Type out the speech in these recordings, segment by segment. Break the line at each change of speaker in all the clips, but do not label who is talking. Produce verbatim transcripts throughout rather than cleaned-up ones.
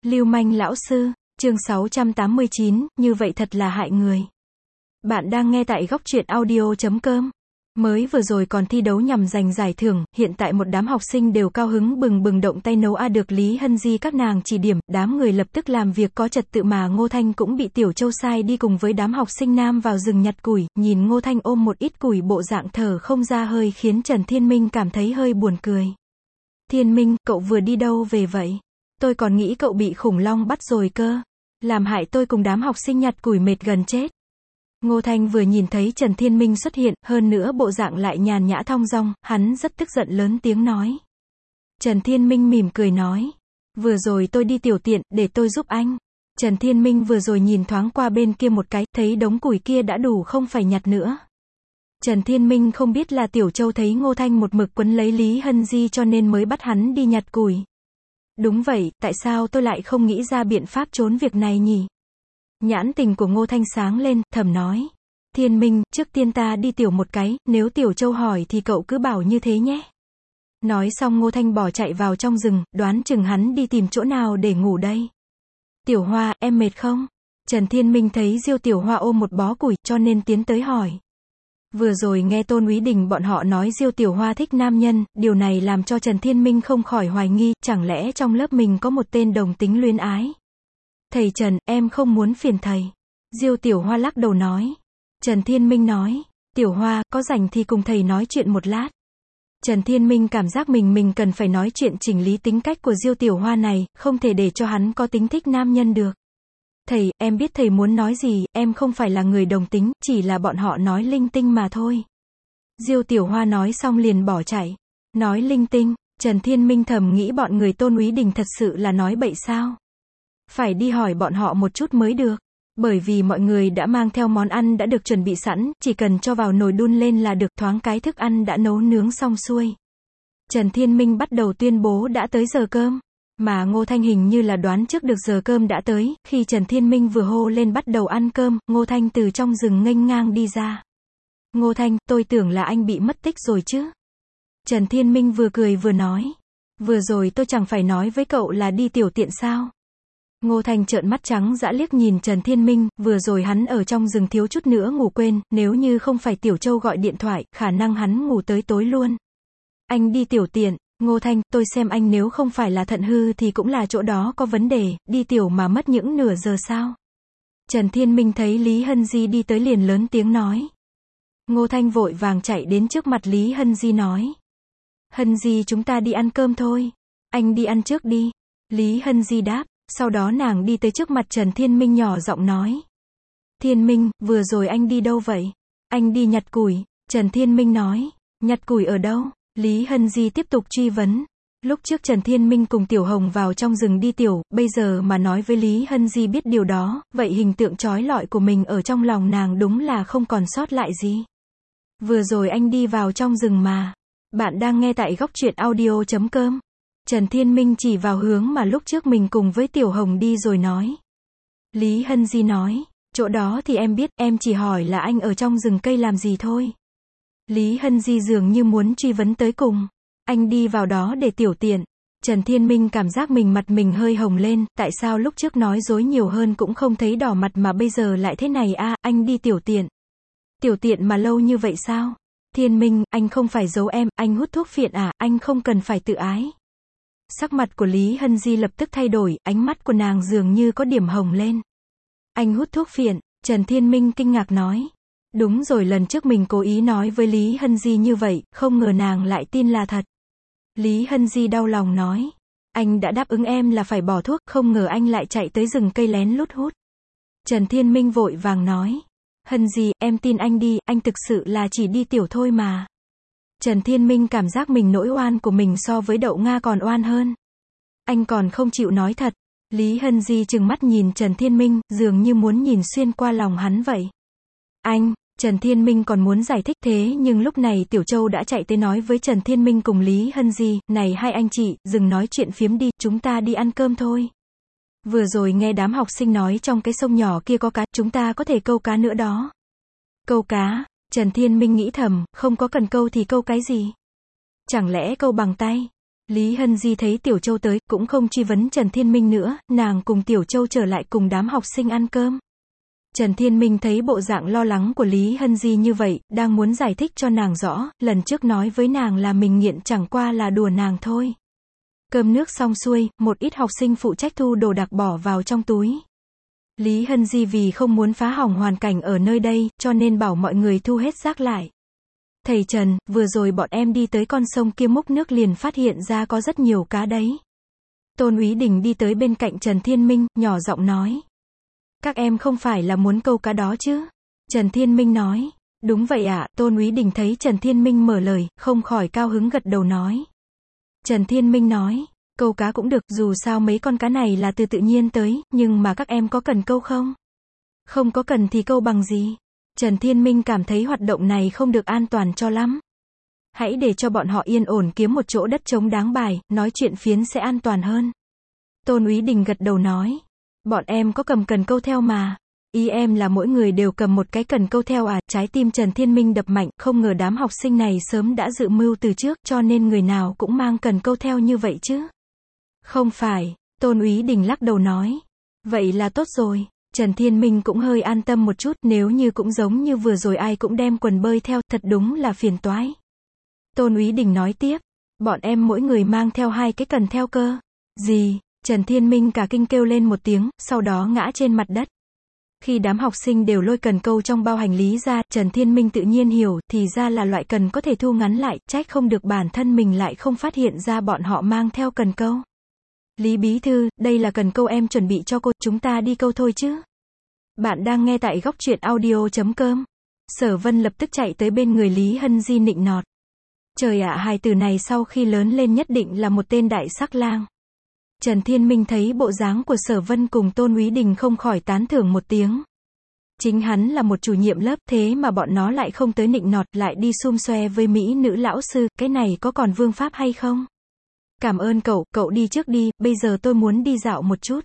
Lưu manh lão sư, chương sáu trăm tám mươi chín, như vậy thật là hại người. Bạn đang nghe tại góc truyện audio chấm com. Mới vừa rồi còn thi đấu nhằm giành giải thưởng, hiện tại một đám học sinh đều cao hứng bừng bừng động tay nấu a được Lý Hân Di các nàng chỉ điểm, đám người lập tức làm việc có trật tự mà Ngô Thanh cũng bị Tiểu Châu sai đi cùng với đám học sinh nam vào rừng nhặt củi, nhìn Ngô Thanh ôm một ít củi bộ dạng thở không ra hơi khiến Trần Thiên Minh cảm thấy hơi buồn cười. Thiên Minh, cậu vừa đi đâu về vậy? Tôi còn nghĩ cậu bị khủng long bắt rồi cơ. Làm hại tôi cùng đám học sinh nhặt củi mệt gần chết. Ngô Thanh vừa nhìn thấy Trần Thiên Minh xuất hiện, hơn nữa bộ dạng lại nhàn nhã thong dong, hắn rất tức giận lớn tiếng nói. Trần Thiên Minh mỉm cười nói. Vừa rồi tôi đi tiểu tiện, để tôi giúp anh. Trần Thiên Minh vừa rồi nhìn thoáng qua bên kia một cái, thấy đống củi kia đã đủ không phải nhặt nữa. Trần Thiên Minh không biết là Tiểu Châu thấy Ngô Thanh một mực quấn lấy Lý Hân Di cho nên mới bắt hắn đi nhặt củi. Đúng vậy, tại sao tôi lại không nghĩ ra biện pháp trốn việc này nhỉ? Nhãn tình của Ngô Thanh sáng lên, thầm nói. Thiên Minh, trước tiên ta đi tiểu một cái, nếu Tiểu Châu hỏi thì cậu cứ bảo như thế nhé. Nói xong Ngô Thanh bỏ chạy vào trong rừng, đoán chừng hắn đi tìm chỗ nào để ngủ đây. Tiểu Hoa, em mệt không? Trần Thiên Minh thấy Diêu Tiểu Hoa ôm một bó củi, cho nên tiến tới hỏi. Vừa rồi nghe Tôn Úy Đình bọn họ nói Diêu Tiểu Hoa thích nam nhân, điều này làm cho Trần Thiên Minh không khỏi hoài nghi, chẳng lẽ trong lớp mình có một tên đồng tính luyến ái. Thầy Trần, em không muốn phiền thầy. Diêu Tiểu Hoa lắc đầu nói. Trần Thiên Minh nói, Tiểu Hoa, có rảnh thì cùng thầy nói chuyện một lát. Trần Thiên Minh cảm giác mình mình cần phải nói chuyện chỉnh lý tính cách của Diêu Tiểu Hoa này, không thể để cho hắn có tính thích nam nhân được. Thầy, em biết thầy muốn nói gì, em không phải là người đồng tính, chỉ là bọn họ nói linh tinh mà thôi. Diêu Tiểu Hoa nói xong liền bỏ chạy. Nói linh tinh, Trần Thiên Minh thầm nghĩ bọn người Tôn Úy Đình thật sự là nói bậy sao. Phải đi hỏi bọn họ một chút mới được. Bởi vì mọi người đã mang theo món ăn đã được chuẩn bị sẵn, chỉ cần cho vào nồi đun lên là được, thoáng cái thức ăn đã nấu nướng xong xuôi. Trần Thiên Minh bắt đầu tuyên bố đã tới giờ cơm. Mà Ngô Thanh hình như là đoán trước được giờ cơm đã tới, khi Trần Thiên Minh vừa hô lên bắt đầu ăn cơm, Ngô Thanh từ trong rừng nghênh ngang đi ra. Ngô Thanh, tôi tưởng là anh bị mất tích rồi chứ. Trần Thiên Minh vừa cười vừa nói. Vừa rồi tôi chẳng phải nói với cậu là đi tiểu tiện sao. Ngô Thanh trợn mắt trắng dã liếc nhìn Trần Thiên Minh, vừa rồi hắn ở trong rừng thiếu chút nữa ngủ quên, nếu như không phải Tiểu Châu gọi điện thoại, khả năng hắn ngủ tới tối luôn. Anh đi tiểu tiện. Ngô Thanh, tôi xem anh nếu không phải là thận hư thì cũng là chỗ đó có vấn đề, đi tiểu mà mất những nửa giờ sao? Trần Thiên Minh thấy Lý Hân Di đi tới liền lớn tiếng nói. Ngô Thanh vội vàng chạy đến trước mặt Lý Hân Di nói. Hân Di, chúng ta đi ăn cơm thôi. Anh đi ăn trước đi. Lý Hân Di đáp, sau đó nàng đi tới trước mặt Trần Thiên Minh nhỏ giọng nói. Thiên Minh, vừa rồi anh đi đâu vậy? Anh đi nhặt củi. Trần Thiên Minh nói. Nhặt củi ở đâu? Lý Hân Di tiếp tục truy vấn. Lúc trước Trần Thiên Minh cùng Tiểu Hồng vào trong rừng đi tiểu, bây giờ mà nói với Lý Hân Di biết điều đó, vậy hình tượng chói lọi của mình ở trong lòng nàng đúng là không còn sót lại gì. Vừa rồi anh đi vào trong rừng mà. Bạn đang nghe tại góc truyện audio chấm com. Trần Thiên Minh chỉ vào hướng mà lúc trước mình cùng với Tiểu Hồng đi rồi nói. Lý Hân Di nói, chỗ đó thì em biết, em chỉ hỏi là anh ở trong rừng cây làm gì thôi. Lý Hân Di dường như muốn truy vấn tới cùng. Anh đi vào đó để tiểu tiện. Trần Thiên Minh cảm giác mình mặt mình hơi hồng lên, tại sao lúc trước nói dối nhiều hơn cũng không thấy đỏ mặt mà bây giờ lại thế này a, à, anh đi tiểu tiện. Tiểu tiện mà lâu như vậy sao? Thiên Minh, anh không phải giấu em, anh hút thuốc phiện à, anh không cần phải tự ái. Sắc mặt của Lý Hân Di lập tức thay đổi, ánh mắt của nàng dường như có điểm hồng lên. Anh hút thuốc phiện, Trần Thiên Minh kinh ngạc nói. Đúng rồi, lần trước mình cố ý nói với Lý Hân Di như vậy, không ngờ nàng lại tin là thật. Lý Hân Di đau lòng nói. Anh đã đáp ứng em là phải bỏ thuốc, không ngờ anh lại chạy tới rừng cây lén lút hút. Trần Thiên Minh vội vàng nói. Hân Di, em tin anh đi, anh thực sự là chỉ đi tiểu thôi mà. Trần Thiên Minh cảm giác mình nỗi oan của mình so với Đậu Nga còn oan hơn. Anh còn không chịu nói thật. Lý Hân Di trừng mắt nhìn Trần Thiên Minh, dường như muốn nhìn xuyên qua lòng hắn vậy. Anh, Trần Thiên Minh còn muốn giải thích thế nhưng lúc này Tiểu Châu đã chạy tới nói với Trần Thiên Minh cùng Lý Hân Di, này hai anh chị, dừng nói chuyện phiếm đi, chúng ta đi ăn cơm thôi. Vừa rồi nghe đám học sinh nói trong cái sông nhỏ kia có cá, chúng ta có thể câu cá nữa đó. Câu cá, Trần Thiên Minh nghĩ thầm, không có cần câu thì câu cái gì? Chẳng lẽ câu bằng tay? Lý Hân Di thấy Tiểu Châu tới, cũng không truy vấn Trần Thiên Minh nữa, nàng cùng Tiểu Châu trở lại cùng đám học sinh ăn cơm. Trần Thiên Minh thấy bộ dạng lo lắng của Lý Hân Di như vậy, đang muốn giải thích cho nàng rõ, lần trước nói với nàng là mình nghiện chẳng qua là đùa nàng thôi. Cơm nước xong xuôi, một ít học sinh phụ trách thu đồ đạc bỏ vào trong túi. Lý Hân Di vì không muốn phá hỏng hoàn cảnh ở nơi đây, cho nên bảo mọi người thu hết rác lại. Thầy Trần, vừa rồi bọn em đi tới con sông kia múc nước liền phát hiện ra có rất nhiều cá đấy. Tôn Úy Đình đi tới bên cạnh Trần Thiên Minh, nhỏ giọng nói. Các em không phải là muốn câu cá đó chứ? Trần Thiên Minh nói. Đúng vậy ạ, Tôn Úy Đình thấy Trần Thiên Minh mở lời, không khỏi cao hứng gật đầu nói. Trần Thiên Minh nói. Câu cá cũng được, dù sao mấy con cá này là từ tự nhiên tới, nhưng mà các em có cần câu không? Không có cần thì câu bằng gì? Trần Thiên Minh cảm thấy hoạt động này không được an toàn cho lắm. Hãy để cho bọn họ yên ổn kiếm một chỗ đất trống đáng bài, nói chuyện phiến sẽ an toàn hơn. Tôn Úy Đình gật đầu nói. Bọn em có cầm cần câu theo mà. Ý em là mỗi người đều cầm một cái cần câu theo à? Trái tim Trần Thiên Minh đập mạnh, không ngờ đám học sinh này sớm đã dự mưu từ trước, cho nên người nào cũng mang cần câu theo như vậy chứ. Không phải, Tôn Úy Đình lắc đầu nói. Vậy là tốt rồi. Trần Thiên Minh cũng hơi an tâm một chút, nếu như cũng giống như vừa rồi ai cũng đem quần bơi theo, thật đúng là phiền toái. Tôn Úy Đình nói tiếp, bọn em mỗi người mang theo hai cái cần theo cơ. Gì? Trần Thiên Minh cả kinh kêu lên một tiếng, sau đó ngã trên mặt đất. Khi đám học sinh đều lôi cần câu trong bao hành lý ra, Trần Thiên Minh tự nhiên hiểu, thì ra là loại cần có thể thu ngắn lại, trách không được bản thân mình lại không phát hiện ra bọn họ mang theo cần câu. Lý Bí Thư, đây là cần câu em chuẩn bị cho cô, chúng ta đi câu thôi chứ. Bạn đang nghe tại góc truyện audio chấm com. Sở Vân lập tức chạy tới bên người Lý Hân Di nịnh nọt. Trời ạ, hài tử này sau khi lớn lên nhất định là một tên đại sắc lang. Trần Thiên Minh thấy bộ dáng của Sở Vân cùng Tôn Úy Đình không khỏi tán thưởng một tiếng. Chính hắn là một chủ nhiệm lớp, thế mà bọn nó lại không tới nịnh nọt, lại đi xum xoe với mỹ nữ lão sư, cái này có còn vương pháp hay không? Cảm ơn cậu, cậu đi trước đi, bây giờ tôi muốn đi dạo một chút.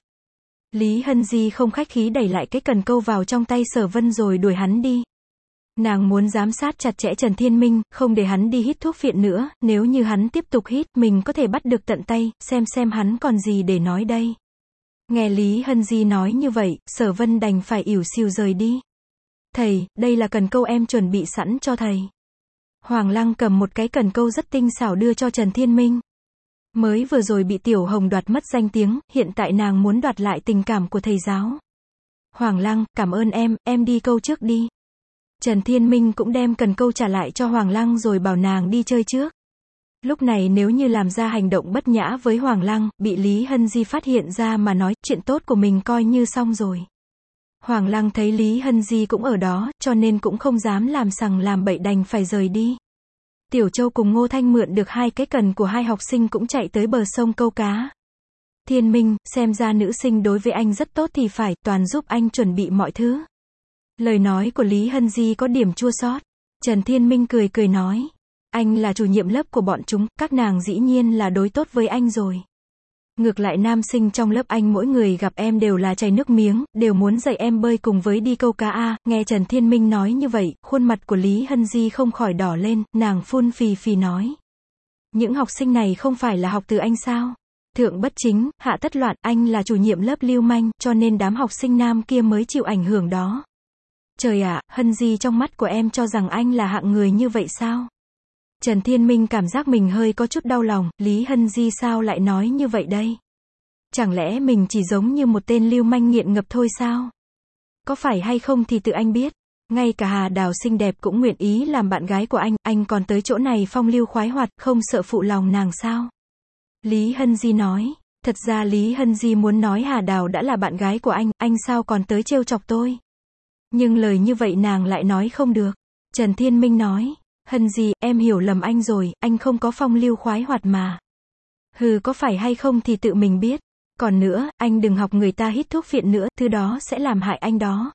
Lý Hân Di không khách khí đẩy lại cái cần câu vào trong tay Sở Vân rồi đuổi hắn đi. Nàng muốn giám sát chặt chẽ Trần Thiên Minh, không để hắn đi hít thuốc phiện nữa, nếu như hắn tiếp tục hít, mình có thể bắt được tận tay, xem xem hắn còn gì để nói đây. Nghe Lý Hân Di nói như vậy, Sở Vân đành phải ỉu xìu rời đi. Thầy, đây là cần câu em chuẩn bị sẵn cho thầy. Hoàng Lăng cầm một cái cần câu rất tinh xảo đưa cho Trần Thiên Minh. Mới vừa rồi bị Tiểu Hồng đoạt mất danh tiếng, hiện tại nàng muốn đoạt lại tình cảm của thầy giáo. Hoàng Lăng, cảm ơn em, em đi câu trước đi. Trần Thiên Minh cũng đem cần câu trả lại cho Hoàng Lăng rồi bảo nàng đi chơi trước. Lúc này nếu như làm ra hành động bất nhã với Hoàng Lăng, bị Lý Hân Di phát hiện ra mà nói, chuyện tốt của mình coi như xong rồi. Hoàng Lăng thấy Lý Hân Di cũng ở đó, cho nên cũng không dám làm sằng làm bậy đành phải rời đi. Tiểu Châu cùng Ngô Thanh mượn được hai cái cần của hai học sinh cũng chạy tới bờ sông câu cá. Thiên Minh, xem ra nữ sinh đối với anh rất tốt thì phải, toàn giúp anh chuẩn bị mọi thứ. Lời nói của Lý Hân Di có điểm chua xót. Trần Thiên Minh cười cười nói. Anh là chủ nhiệm lớp của bọn chúng, các nàng dĩ nhiên là đối tốt với anh rồi. Ngược lại nam sinh trong lớp anh mỗi người gặp em đều là chảy nước miếng, đều muốn dạy em bơi cùng với đi câu cá a. Nghe Trần Thiên Minh nói như vậy, khuôn mặt của Lý Hân Di không khỏi đỏ lên, nàng phun phì phì nói. Những học sinh này không phải là học từ anh sao? Thượng bất chính, hạ tất loạn, anh là chủ nhiệm lớp lưu manh, cho nên đám học sinh nam kia mới chịu ảnh hưởng đó. Trời ạ, Hân Di trong mắt của em cho rằng anh là hạng người như vậy sao? Trần Thiên Minh cảm giác mình hơi có chút đau lòng, Lý Hân Di sao lại nói như vậy đây? Chẳng lẽ mình chỉ giống như một tên lưu manh nghiện ngập thôi sao? Có phải hay không thì tự anh biết. Ngay cả Hà Đào xinh đẹp cũng nguyện ý làm bạn gái của anh, anh còn tới chỗ này phong lưu khoái hoạt, không sợ phụ lòng nàng sao? Lý Hân Di nói, thật ra Lý Hân Di muốn nói Hà Đào đã là bạn gái của anh, anh sao còn tới trêu chọc tôi? Nhưng lời như vậy nàng lại nói không được. Trần Thiên Minh nói, Hân Di, em hiểu lầm anh rồi, anh không có phong lưu khoái hoạt mà. Hừ, có phải hay không thì tự mình biết. Còn nữa, anh đừng học người ta hít thuốc phiện nữa, thứ đó sẽ làm hại anh đó.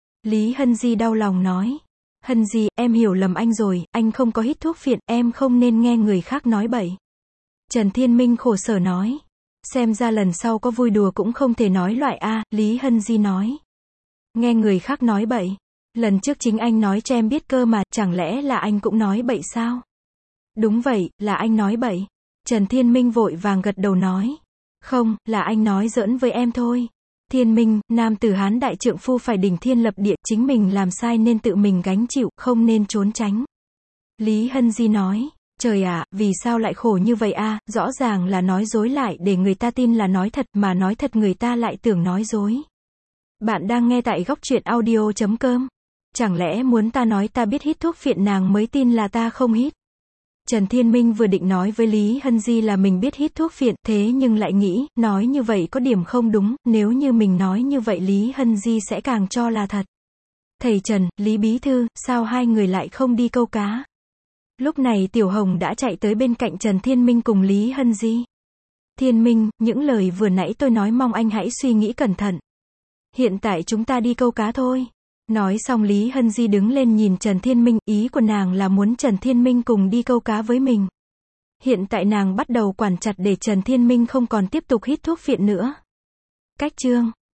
Lý Hân Di đau lòng nói, Hân Di, em hiểu lầm anh rồi, anh không có hít thuốc phiện, em không nên nghe người khác nói bậy. Trần Thiên Minh khổ sở nói, xem ra lần sau có vui đùa cũng không thể nói loại A, Lý Hân Di nói. Nghe người khác nói bậy. Lần trước chính anh nói cho em biết cơ mà, chẳng lẽ là anh cũng nói bậy sao? Đúng vậy, là anh nói bậy. Trần Thiên Minh vội vàng gật đầu nói. Không, là anh nói giỡn với em thôi. Thiên Minh, nam tử Hán đại trượng phu phải đỉnh thiên lập địa, chính mình làm sai nên tự mình gánh chịu, không nên trốn tránh. Lý Hân Di nói. Trời ạ, vì sao lại khổ như vậy a? Rõ ràng là nói dối lại để người ta tin là nói thật, mà nói thật người ta lại tưởng nói dối. Bạn đang nghe tại góc truyện audio chấm com. Chẳng lẽ muốn ta nói ta biết hít thuốc phiện nàng mới tin là ta không hít? Trần Thiên Minh vừa định nói với Lý Hân Di là mình biết hít thuốc phiện, thế nhưng lại nghĩ, nói như vậy có điểm không đúng, nếu như mình nói như vậy Lý Hân Di sẽ càng cho là thật. Thầy Trần, Lý Bí Thư, sao hai người lại không đi câu cá? Lúc này Tiểu Hồng đã chạy tới bên cạnh Trần Thiên Minh cùng Lý Hân Di. Thiên Minh, những lời vừa nãy tôi nói mong anh hãy suy nghĩ cẩn thận. Hiện tại chúng ta đi câu cá thôi. Nói xong Lý Hân Di đứng lên nhìn Trần Thiên Minh, ý của nàng là muốn Trần Thiên Minh cùng đi câu cá với mình. Hiện tại nàng bắt đầu quản chặt để Trần Thiên Minh không còn tiếp tục hít thuốc phiện nữa. Cách chương